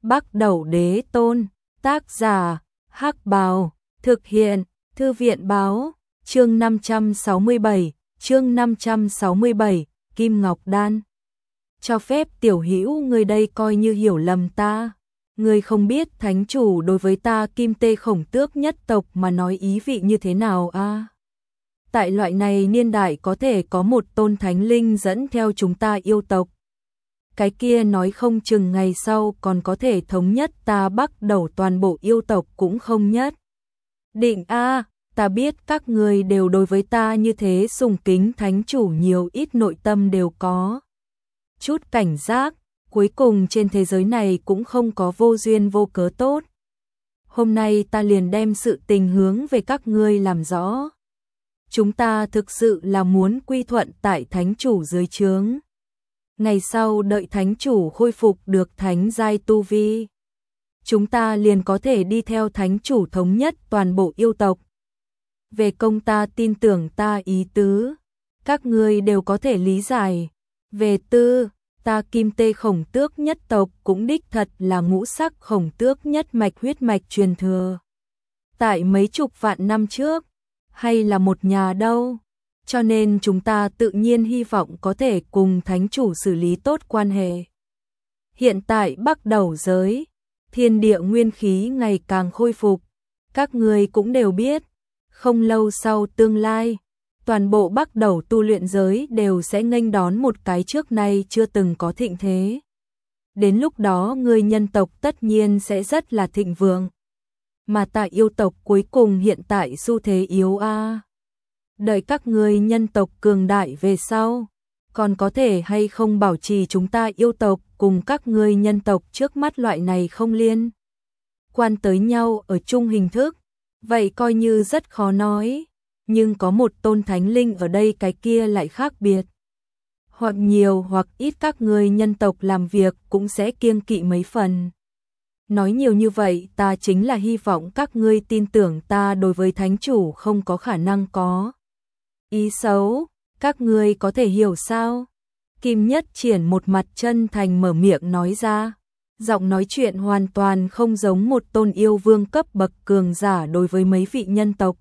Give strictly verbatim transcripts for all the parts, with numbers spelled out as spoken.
Bắc Đẩu Đế Tôn, tác giả, Hắc Bào, thực hiện, Thư viện báo, chương năm trăm sáu mươi bảy, chương năm trăm sáu mươi bảy, Kim Ngọc Đan. Cho phép tiểu hữu người đây coi như hiểu lầm ta. Người không biết thánh chủ đối với ta Kim Tê Khổng Tước nhất tộc mà nói ý vị như thế nào a? À? Tại loại này niên đại có thể có một tôn thánh linh dẫn theo chúng ta yêu tộc. Cái kia nói không chừng ngày sau còn có thể thống nhất ta Bắc Đẩu toàn bộ yêu tộc cũng không nhất. Định a, à, ta biết các người đều đối với ta như thế sùng kính thánh chủ nhiều ít nội tâm đều có chút cảnh giác, cuối cùng trên thế giới này cũng không có vô duyên vô cớ tốt. Hôm nay ta liền đem sự tình hướng về các ngươi làm rõ. Chúng ta thực sự là muốn quy thuận tại thánh chủ dưới trướng. Ngày sau đợi thánh chủ khôi phục được thánh giai tu vi, chúng ta liền có thể đi theo thánh chủ thống nhất toàn bộ yêu tộc. Về công ta tin tưởng ta ý tứ, các ngươi đều có thể lý giải. Về tư, ta Kim Tê Khổng Tước nhất tộc cũng đích thật là ngũ sắc khổng tước nhất mạch huyết mạch truyền thừa. Tại mấy chục vạn năm trước, hay là một nhà đâu, cho nên chúng ta tự nhiên hy vọng có thể cùng thánh chủ xử lý tốt quan hệ. Hiện tại Bắc Đẩu giới, thiên địa nguyên khí ngày càng khôi phục, các người cũng đều biết, không lâu sau tương lai, toàn bộ Bắc Đẩu tu luyện giới đều sẽ nghênh đón một cái trước nay chưa từng có thịnh thế. Đến lúc đó người nhân tộc tất nhiên sẽ rất là thịnh vượng. Mà tại yêu tộc cuối cùng hiện tại xu thế yếu a. À. Đợi các người nhân tộc cường đại về sau, còn có thể hay không bảo trì chúng ta yêu tộc cùng các người nhân tộc trước mắt loại này không liên quan tới nhau ở chung hình thức, vậy coi như rất khó nói. Nhưng có một tôn thánh linh ở đây cái kia lại khác biệt. Hoặc nhiều hoặc ít các người nhân tộc làm việc cũng sẽ kiêng kỵ mấy phần. Nói nhiều như vậy ta chính là hy vọng các ngươi tin tưởng ta đối với thánh chủ không có khả năng có ý xấu, các ngươi có thể hiểu sao? Kim Nhất Triển một mặt chân thành mở miệng nói ra, giọng nói chuyện hoàn toàn không giống một tôn yêu vương cấp bậc cường giả đối với mấy vị nhân tộc.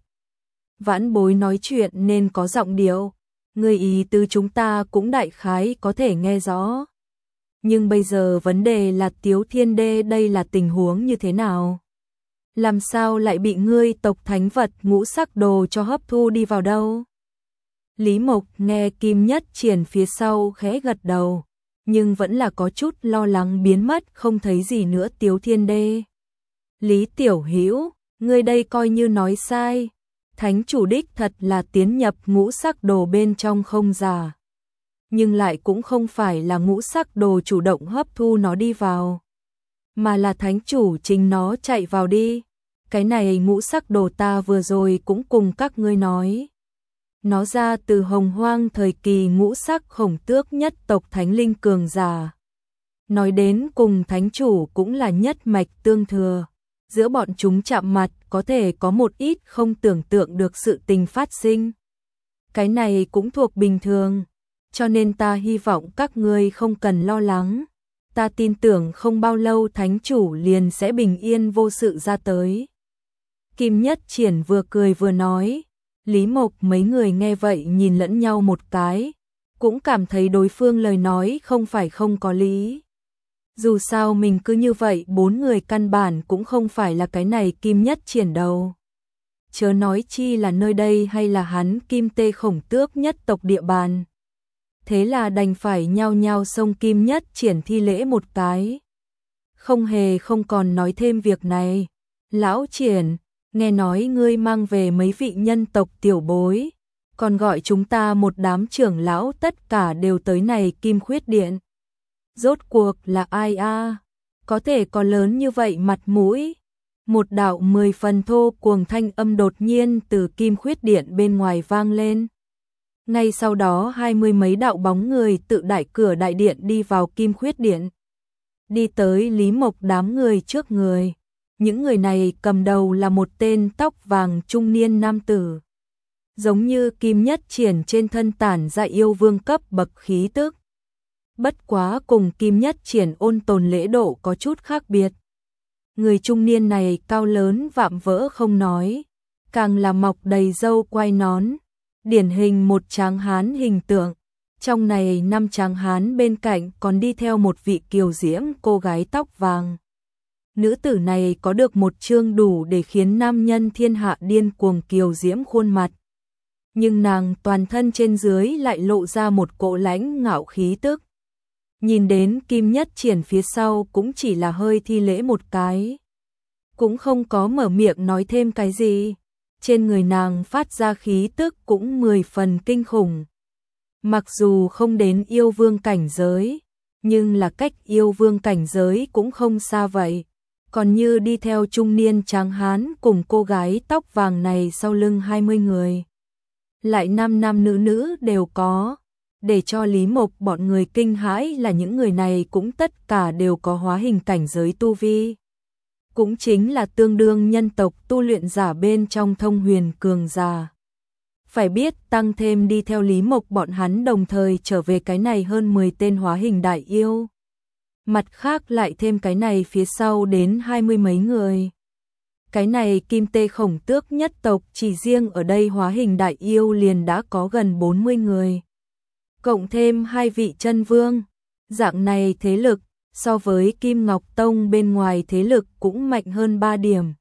Vãn bối nói chuyện nên có giọng điệu, người ý tứ chúng ta cũng đại khái có thể nghe rõ. Nhưng bây giờ vấn đề là Tiếu Thiên Đê đây là tình huống như thế nào? Làm sao lại bị ngươi tộc thánh vật ngũ sắc đồ cho hấp thu đi vào đâu? Lý Mộc nghe Kim Nhất Triển phía sau khẽ gật đầu, nhưng vẫn là có chút lo lắng biến mất không thấy gì nữa Tiếu Thiên Đê. Lý Tiểu Hữu, ngươi đây coi như nói sai. Thánh chủ đích thật là tiến nhập ngũ sắc đồ bên trong không giả. Nhưng lại cũng không phải là ngũ sắc đồ chủ động hấp thu nó đi vào, mà là thánh chủ chính nó chạy vào đi. Cái này ngũ sắc đồ ta vừa rồi cũng cùng các ngươi nói. Nó ra từ hồng hoang thời kỳ ngũ sắc khổng tước nhất tộc thánh linh cường giả. Nói đến cùng thánh chủ cũng là nhất mạch tương thừa. Giữa bọn chúng chạm mặt có thể có một ít không tưởng tượng được sự tình phát sinh. Cái này cũng thuộc bình thường, cho nên ta hy vọng các ngươi không cần lo lắng. Ta tin tưởng không bao lâu thánh chủ liền sẽ bình yên vô sự ra tới. Kim Nhất Triển vừa cười vừa nói, Lý Mộc mấy người nghe vậy nhìn lẫn nhau một cái, cũng cảm thấy đối phương lời nói không phải không có lý. Dù sao mình cứ như vậy bốn người căn bản cũng không phải là cái này Kim Nhất Triển đâu. Chớ nói chi là nơi đây hay là hắn Kim Tê Khổng Tước nhất tộc địa bàn. Thế là đành phải nhao nhao xông Kim Nhất Triển thi lễ một cái. Không hề không còn nói thêm việc này. Lão Triển, nghe nói ngươi mang về mấy vị nhân tộc tiểu bối, còn gọi chúng ta một đám trưởng lão tất cả đều tới này Kim Khuyết Điện. Rốt cuộc là ai a? À? Có thể có lớn như vậy mặt mũi. Một đạo mười phần thô cuồng thanh âm đột nhiên từ Kim Khuyết Điện bên ngoài vang lên. Ngay sau đó hai mươi mấy đạo bóng người tự đại cửa đại điện đi vào Kim Khuyết Điện. Đi tới Lý Mộc đám người trước người. Những người này cầm đầu là một tên tóc vàng trung niên nam tử. Giống như Kim Nhất Triển trên thân tản ra yêu vương cấp bậc khí tức. bất quá cùng Kim Nhất Triển ôn tồn lễ độ có chút khác biệt. Người trung niên này cao lớn vạm vỡ không nói, càng là mọc đầy râu quai nón, điển hình một tráng hán hình tượng. Trong này năm tráng hán bên cạnh còn đi theo một vị kiều diễm cô gái tóc vàng. Nữ tử này có được một trương đủ để khiến nam nhân thiên hạ điên cuồng kiều diễm khuôn mặt. Nhưng nàng toàn thân trên dưới lại lộ ra một cỗ lãnh ngạo khí tức. Nhìn đến Kim Nhất Triển phía sau cũng chỉ là hơi thi lễ một cái. Cũng không có mở miệng nói thêm cái gì. Trên người nàng phát ra khí tức cũng mười phần kinh khủng. Mặc dù không đến yêu vương cảnh giới, nhưng là cách yêu vương cảnh giới cũng không xa vậy. Còn như đi theo trung niên tráng hán cùng cô gái tóc vàng này sau lưng hai mươi người. Lại nam nam nữ nữ đều có. Để cho Lý Mộc bọn người kinh hãi là những người này cũng tất cả đều có hóa hình cảnh giới tu vi. Cũng chính là tương đương nhân tộc tu luyện giả bên trong thông huyền cường giả. Phải biết tăng thêm đi theo Lý Mộc bọn hắn đồng thời trở về cái này hơn mười tên hóa hình đại yêu. Mặt khác lại thêm cái này phía sau đến hai mươi mấy người. Cái này Kim Tê Khổng Tước nhất tộc chỉ riêng ở đây hóa hình đại yêu liền đã có gần bốn mươi người. Cộng thêm hai vị chân vương, dạng này thế lực so với Kim Ngọc Tông bên ngoài thế lực cũng mạnh hơn ba điểm.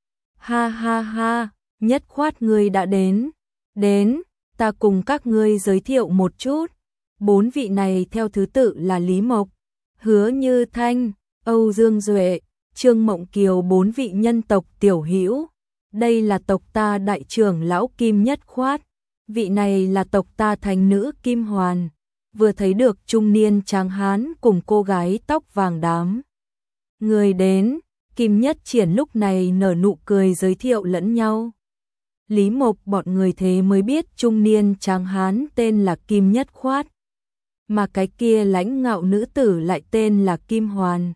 Ha ha ha, Nhất Khoát ngươi đã đến. Đến, ta cùng các ngươi giới thiệu một chút. Bốn vị này theo thứ tự là Lý Mộc, Hứa Như Thanh, Âu Dương Duệ, Trương Mộng Kiều, bốn vị nhân tộc tiểu hữu. Đây là tộc ta đại trưởng lão Kim Nhất Khoát. Vị này là tộc ta thánh nữ Kim Hoàn. Vừa thấy được trung niên tráng hán cùng cô gái tóc vàng đám người đến, Kim Nhất Triển lúc này nở nụ cười giới thiệu lẫn nhau. Lý Mộc bọn người thế mới biết trung niên tráng hán tên là Kim Nhất Khoát, mà cái kia lãnh ngạo nữ tử lại tên là Kim Hoàn.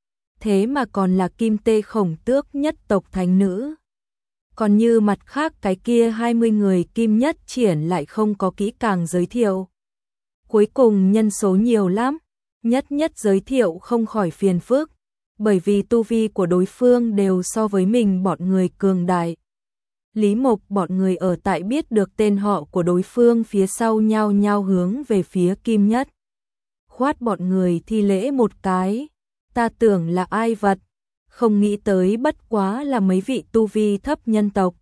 Thế mà còn là Kim Tê Khổng Tước nhất tộc thánh nữ. Còn như mặt khác cái kia hai mươi người Kim Nhất Triển lại không có kỹ càng giới thiệu. Cuối cùng nhân số nhiều lắm, nhất nhất giới thiệu không khỏi phiền phức, bởi vì tu vi của đối phương đều so với mình bọn người cường đại. Lý Mộc bọn người ở tại biết được tên họ của đối phương phía sau nhao nhao hướng về phía Kim Nhất Khoát bọn người thi lễ một cái. Ta tưởng là ai vật, không nghĩ tới bất quá là mấy vị tu vi thấp nhân tộc.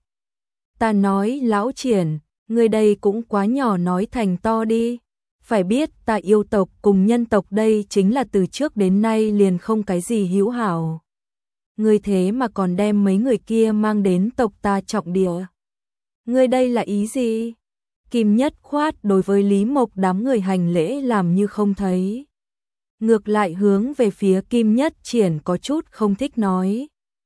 Ta nói lão Triển, người đây cũng quá nhỏ nói thành to đi. Phải biết ta yêu tộc cùng nhân tộc đây chính là từ trước đến nay liền không cái gì hữu hảo. Ngươi thế mà còn đem mấy người kia mang đến tộc ta trọng địa. Ngươi đây là ý gì? Kim Nhất Khoát đối với Lý Mộc đám người hành lễ làm như không thấy. Ngược lại hướng về phía Kim Nhất Triển có chút không thích nói.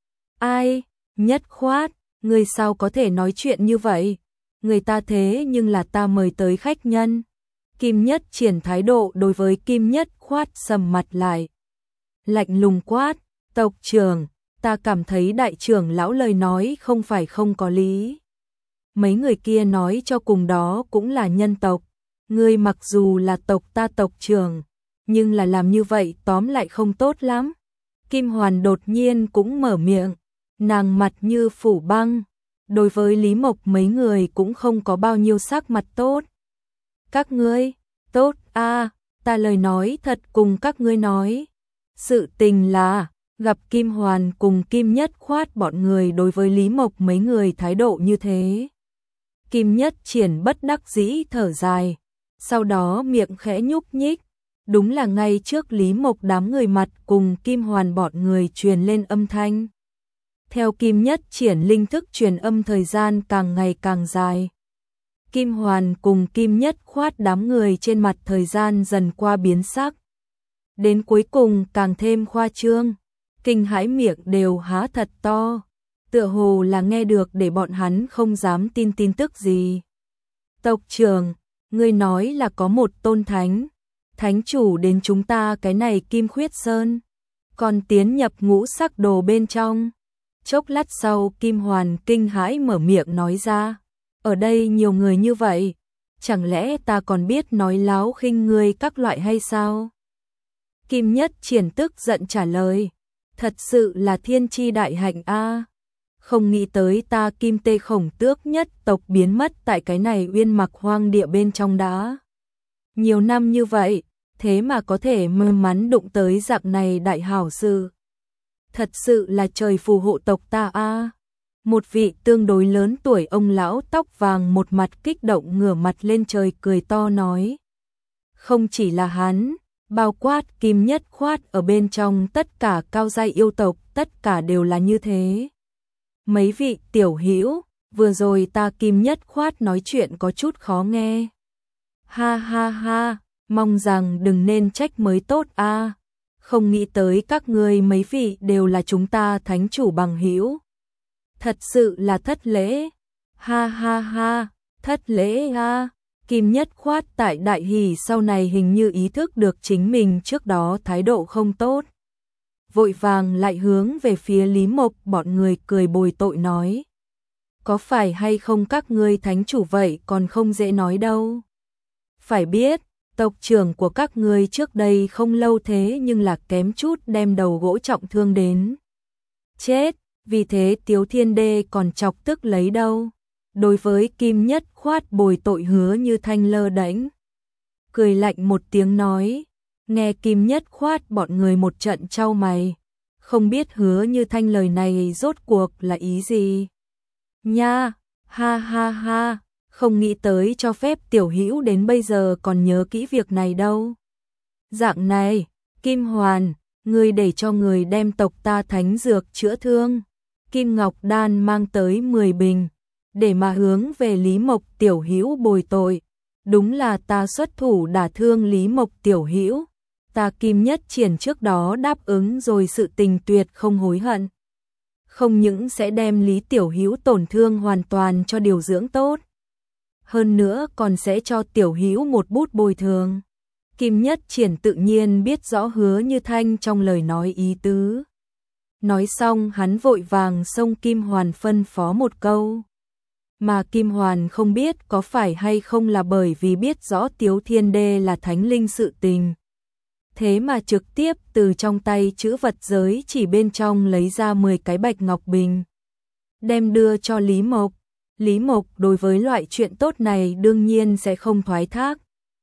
Ai? Nhất Khoát, ngươi sao có thể nói chuyện như vậy? Người ta thế nhưng là ta mời tới khách nhân. Kim Nhất Triển thái độ đối với Kim Nhất Khoát sầm mặt lại. Lạnh lùng quát, tộc trưởng, ta cảm thấy đại trưởng lão lời nói không phải không có lý. Mấy người kia nói cho cùng đó cũng là nhân tộc. Ngươi mặc dù là tộc ta tộc trưởng, nhưng là làm như vậy tóm lại không tốt lắm. Kim Hoàn đột nhiên cũng mở miệng, nàng mặt như phủ băng. Đối với Lý Mộc mấy người cũng không có bao nhiêu sắc mặt tốt. Các ngươi, tốt a, à, ta lời nói thật cùng các ngươi nói. Sự tình là, gặp Kim Hoàn cùng Kim Nhất Khoát bọn người đối với Lý Mộc mấy người thái độ như thế. Kim Nhất Triển bất đắc dĩ thở dài, sau đó miệng khẽ nhúc nhích. Đúng là ngay trước Lý Mộc đám người mặt cùng Kim Hoàn bọn người truyền lên âm thanh. Theo Kim Nhất Triển linh thức truyền âm thời gian càng ngày càng dài. Kim Hoàn cùng Kim Nhất Khoát đám người trên mặt thời gian dần qua biến sắc. Đến cuối cùng càng thêm khoa trương, kinh hãi miệng đều há thật to, tựa hồ là nghe được để bọn hắn không dám tin tin tức gì. Tộc trưởng, ngươi nói là có một tôn thánh, thánh chủ đến chúng ta cái này Kim Khuyết Sơn, còn tiến nhập ngũ sắc đồ bên trong. Chốc lát sau Kim Hoàn kinh hãi mở miệng nói ra, ở đây nhiều người như vậy, chẳng lẽ ta còn biết nói láo khinh ngươi các loại hay sao? Kim Nhất Triển tức giận trả lời, thật sự là thiên chi đại hạnh a. Không nghĩ tới ta Kim Tê Khổng Tước nhất tộc biến mất tại cái này uyên mặc hoang địa bên trong đã. Nhiều năm như vậy, thế mà có thể may mắn đụng tới dạng này đại hảo sự. Thật sự là trời phù hộ tộc ta a. Một vị tương đối lớn tuổi ông lão tóc vàng một mặt kích động ngửa mặt lên trời cười to nói. Không chỉ là hắn, bao quát Kim Nhất Khoát ở bên trong tất cả cao giai yêu tộc, tất cả đều là như thế. Mấy vị tiểu hữu, vừa rồi ta Kim Nhất Khoát nói chuyện có chút khó nghe. Ha ha ha, mong rằng đừng nên trách mới tốt a. Không nghĩ tới các ngươi mấy vị đều là chúng ta thánh chủ bằng hữu. Thật sự là thất lễ. Ha ha ha, thất lễ a. Kim Nhất Khoát tại đại hỷ sau này hình như ý thức được chính mình trước đó thái độ không tốt. Vội vàng lại hướng về phía Lý Mộc bọn người cười bồi tội nói. Có phải hay không các ngươi thánh chủ vậy còn không dễ nói đâu. Phải biết, tộc trưởng của các ngươi trước đây không lâu thế nhưng là kém chút đem đầu gỗ trọng thương đến. Chết, vì thế Tiếu Thiên Đê còn chọc tức lấy đâu. Đối với Kim Nhất Khoát bồi tội Hứa Như Thanh lơ đễnh, cười lạnh một tiếng nói, nghe Kim Nhất Khoát bọn người một trận chau mày, không biết Hứa Như Thanh lời này rốt cuộc là ý gì. Nha, ha ha ha, không nghĩ tới cho phép tiểu hữu đến bây giờ còn nhớ kỹ việc này đâu. Dạng này, Kim Hoàn, ngươi để cho người đem tộc ta thánh dược chữa thương, Kim Ngọc Đan mang tới mười bình. Để mà hướng về Lý Mộc tiểu hữu bồi tội, đúng là ta xuất thủ đả thương Lý Mộc tiểu hữu, ta Kim Nhất Triển trước đó đáp ứng rồi sự tình tuyệt không hối hận. Không những sẽ đem Lý tiểu hữu tổn thương hoàn toàn cho điều dưỡng tốt, hơn nữa còn sẽ cho tiểu hữu một bút bồi thường. Kim Nhất Triển tự nhiên biết rõ Hứa Như Thanh trong lời nói ý tứ. Nói xong hắn vội vàng xông Kim Hoàn phân phó một câu. Mà Kim Hoàn không biết có phải hay không là bởi vì biết rõ Tiếu Thiên Đê là thánh linh sự tình. Thế mà trực tiếp từ trong tay chữ vật giới chỉ bên trong lấy ra mười cái bạch ngọc bình. Đem đưa cho Lý Mộc. Lý Mộc đối với loại chuyện tốt này đương nhiên sẽ không thoái thác.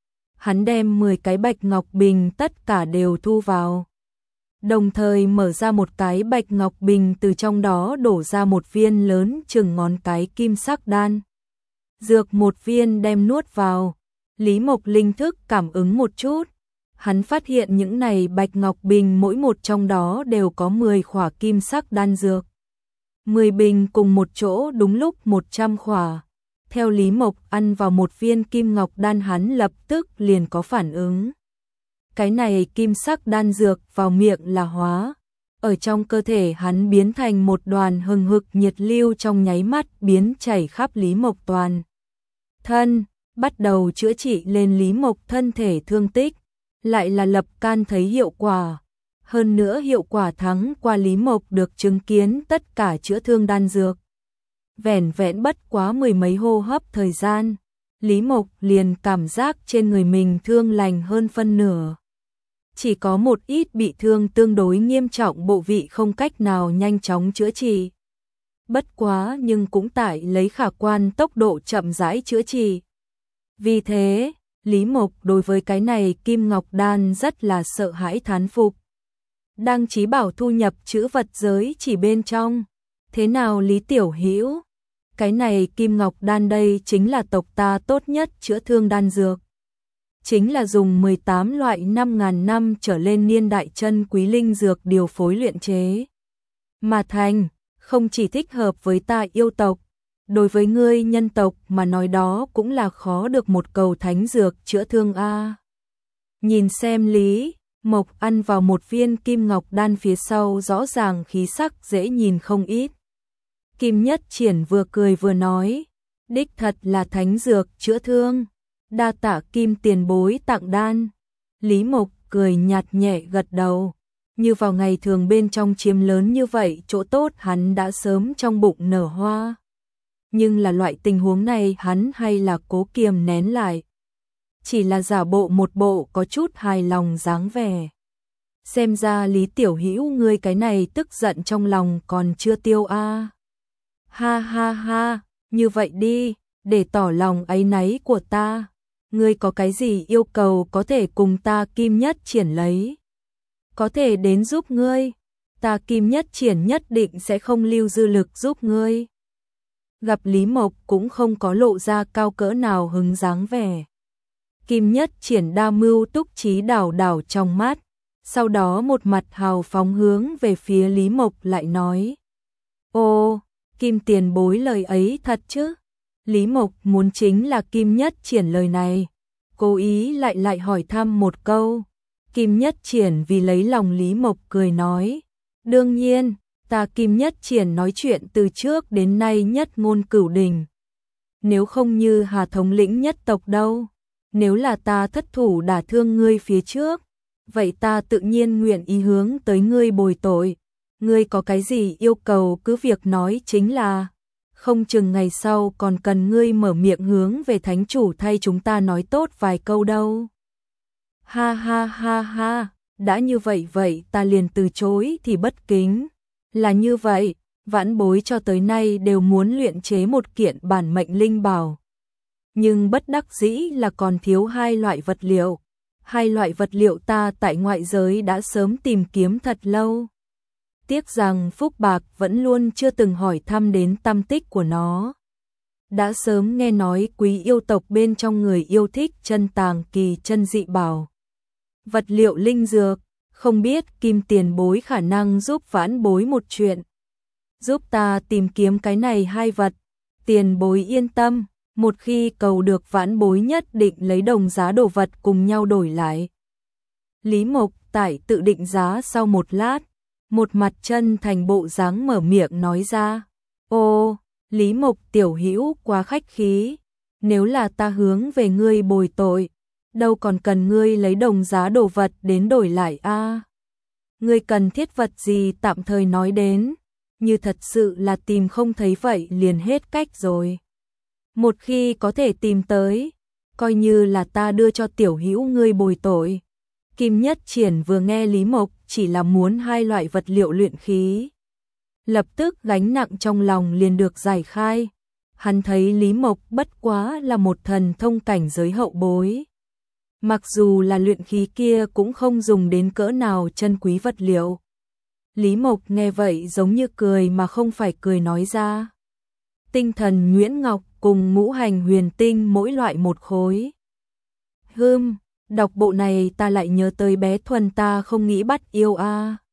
Hắn đem mười cái bạch ngọc bình tất cả đều thu vào. Đồng thời mở ra một cái bạch ngọc bình, từ trong đó đổ ra một viên lớn chừng ngón cái kim sắc đan. Dược một viên đem nuốt vào. Lý Mộc linh thức cảm ứng một chút. Hắn phát hiện những này bạch ngọc bình mỗi một trong đó đều có mười khỏa kim sắc đan dược. mười bình cùng một chỗ đúng lúc một trăm khỏa. Theo Lý Mộc ăn vào một viên kim ngọc đan hắn lập tức liền có phản ứng. Cái này kim sắc đan dược vào miệng là hóa, ở trong cơ thể hắn biến thành một đoàn hừng hực nhiệt lưu trong nháy mắt biến chảy khắp Lý Mộc toàn thân, bắt đầu chữa trị lên Lý Mộc thân thể thương tích, lại là lập can thấy hiệu quả. Hơn nữa hiệu quả thắng qua Lý Mộc được chứng kiến tất cả chữa thương đan dược. Vẻn vẹn bất quá mười mấy hô hấp thời gian, Lý Mộc liền cảm giác trên người mình thương lành hơn phân nửa. Chỉ có một ít bị thương tương đối nghiêm trọng bộ vị không cách nào nhanh chóng chữa trị. Bất quá nhưng cũng tại lấy khả quan tốc độ chậm rãi chữa trị. Vì thế, Lý Mộc đối với cái này Kim Ngọc Đan rất là sợ hãi thán phục. Đang trí bảo thu nhập chữ vật giới chỉ bên trong. Thế nào Lý Tiểu Hữu? Cái này Kim Ngọc Đan đây chính là tộc ta tốt nhất chữa thương đan dược. Chính là dùng mười tám loại năm ngàn năm trở lên niên đại chân quý linh dược điều phối luyện chế. Mà thành, không chỉ thích hợp với ta yêu tộc, đối với ngươi nhân tộc mà nói đó cũng là khó được một cầu thánh dược chữa thương a. Nhìn xem Lý Mộc ăn vào một viên Kim Ngọc Đan phía sau rõ ràng khí sắc dễ nhìn không ít. Kim Nhất Triển vừa cười vừa nói, đích thật là thánh dược chữa thương, đa tạ Kim tiền bối tặng đan. Lý Mộc cười nhạt nhẹ gật đầu, như vào ngày thường bên trong chiếm lớn như vậy chỗ tốt hắn đã sớm trong bụng nở hoa. Nhưng là loại tình huống này hắn hay là cố kiềm nén lại. Chỉ là giả bộ một bộ có chút hài lòng dáng vẻ. xem ra Lý Tiểu Hữu ngươi cái này tức giận trong lòng còn chưa tiêu a. À. Ha ha ha, như vậy đi, để tỏ lòng áy náy của ta, ngươi có cái gì yêu cầu có thể cùng ta Kim Nhất Triển lấy. Có thể đến giúp ngươi, ta Kim Nhất Triển nhất định sẽ không lưu dư lực giúp ngươi. Gặp Lý Mộc cũng không có lộ ra cao cỡ nào hứng dáng vẻ. Kim Nhất Triển đa mưu túc trí đảo đảo trong mắt, sau đó một mặt hào phóng hướng về phía Lý Mộc lại nói. Ô, Kim tiền bối lời ấy thật chứ? Lý Mộc muốn chính là Kim Nhất Triển lời này, cố ý lại lại hỏi thăm một câu. Kim Nhất Triển vì lấy lòng Lý Mộc cười nói, đương nhiên, ta Kim Nhất Triển nói chuyện từ trước đến nay nhất ngôn cửu đình. Nếu không như Hà thống lĩnh nhất tộc đâu, nếu là ta thất thủ đả thương ngươi phía trước, vậy ta tự nhiên nguyện ý hướng tới ngươi bồi tội. Ngươi có cái gì yêu cầu cứ việc nói chính là, không chừng ngày sau còn cần ngươi mở miệng hướng về thánh chủ thay chúng ta nói tốt vài câu đâu. Ha ha ha ha, đã như vậy vậy ta liền từ chối thì bất kính. Là như vậy, vãn bối cho tới nay đều muốn luyện chế một kiện bản mệnh linh bảo. Nhưng bất đắc dĩ là còn thiếu hai loại vật liệu. Hai loại vật liệu ta tại ngoại giới đã sớm tìm kiếm thật lâu. Tiếc rằng Phúc Bạc vẫn luôn chưa từng hỏi thăm đến tâm tích của nó. Đã sớm nghe nói quý yêu tộc bên trong người yêu thích chân tàng kỳ chân dị bảo. Vật liệu linh dược, không biết Kim tiền bối khả năng giúp vãn bối một chuyện. Giúp ta tìm kiếm cái này hai vật, tiền bối yên tâm, một khi cầu được vãn bối nhất định lấy đồng giá đồ vật cùng nhau đổi lại. Lý Mộc tại tự định giá sau một lát, một mặt chân thành bộ dáng mở miệng nói ra. Ô, Lý Mộc tiểu hữu quá khách khí, nếu là ta hướng về ngươi bồi tội, đâu còn cần ngươi lấy đồng giá đồ vật đến đổi lại a. À. Ngươi cần thiết vật gì tạm thời nói đến, như thật sự là tìm không thấy vậy liền hết cách rồi. Một khi có thể tìm tới, coi như là ta đưa cho tiểu hữu ngươi bồi tội. Kim Nhất Triển vừa nghe Lý Mộc chỉ là muốn hai loại vật liệu luyện khí, lập tức gánh nặng trong lòng liền được giải khai. Hắn thấy Lý Mộc bất quá là một thần thông cảnh giới hậu bối. Mặc dù là luyện khí kia cũng không dùng đến cỡ nào chân quý vật liệu. Lý Mộc nghe vậy giống như cười mà không phải cười nói ra. Tinh thần Nguyễn Ngọc cùng ngũ hành huyền tinh mỗi loại một khối. Hưm, đọc bộ này ta lại nhớ tới bé Thuần ta không nghĩ bắt yêu a. À.